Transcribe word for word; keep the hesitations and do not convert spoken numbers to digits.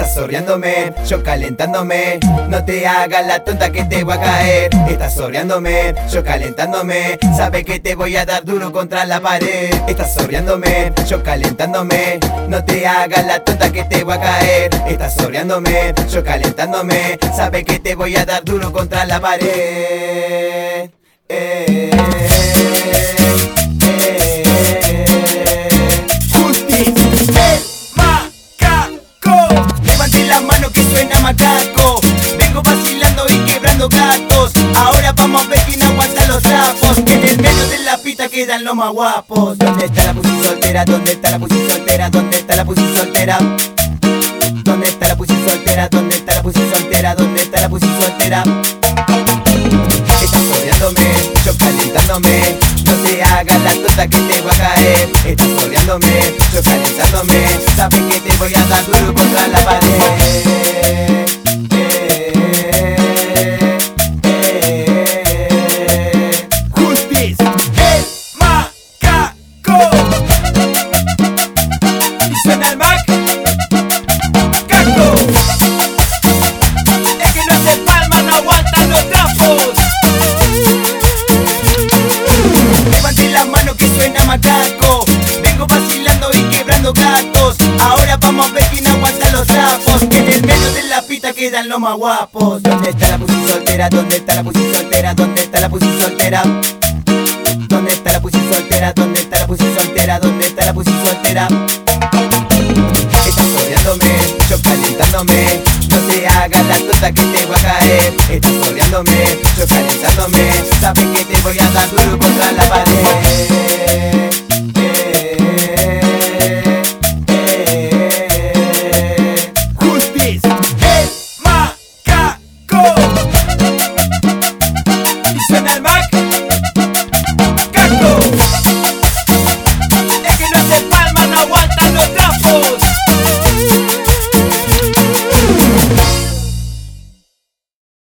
Estás sorreándome, yo calentándome. No te hagas la tonta que te voy a caer. Estás sorreándome, yo calentándome. Sabes que te voy a dar duro contra la pared. Estás sorreándome, yo calentándome. No te hagas la tonta que te voy a caer. Estás sorreándome, yo calentándome. Sabes que te voy a dar duro contra la pared. Eh, eh, eh, Justice, el macaco. Levante la mano que suena macaco. Vengo vacilando y quebrando gatos. Ahora vamos a ver quién aguanta los trapos. Que en el medio de la pista quedan los más guapos. ¿Dónde está la pussy soltera? ¿Dónde está la pussy soltera? ¿Dónde está la pussy soltera? ¿Dónde está la pussy soltera? ¿Dónde está la pussy soltera? ¿Dónde está la pussy soltera? Estás sorreándome, yo calentándome. No te hagas la tonta que te voy a caer. Estás sorreándome, yo calentándome. Sabes que te voy a dar duro contra la pared. Eh, eh, eh. Justice, el macaco. Y suena el mac. Caco. Es que no hace palmas, no aguantan los trapos. Levante la mano que suena macaco. Vengo vacilando y quebrando gatos. Ahora vamos a ver quién aguanta los trapos. Que en el medio de la pista quedan los más guapos. ¿Dónde está la pussy soltera? ¿Dónde está la pussy soltera? ¿Dónde está la pussy soltera? ¿Dónde está la pussy soltera? ¿Dónde está la pussy soltera? ¿Dónde está la pussy soltera? Estás sorreándome, yo calentándome. No te hagas la tonta que te voy a caer. Estás sorreándome, yo calentándome. Sabes que te voy a dar duro contra la pared.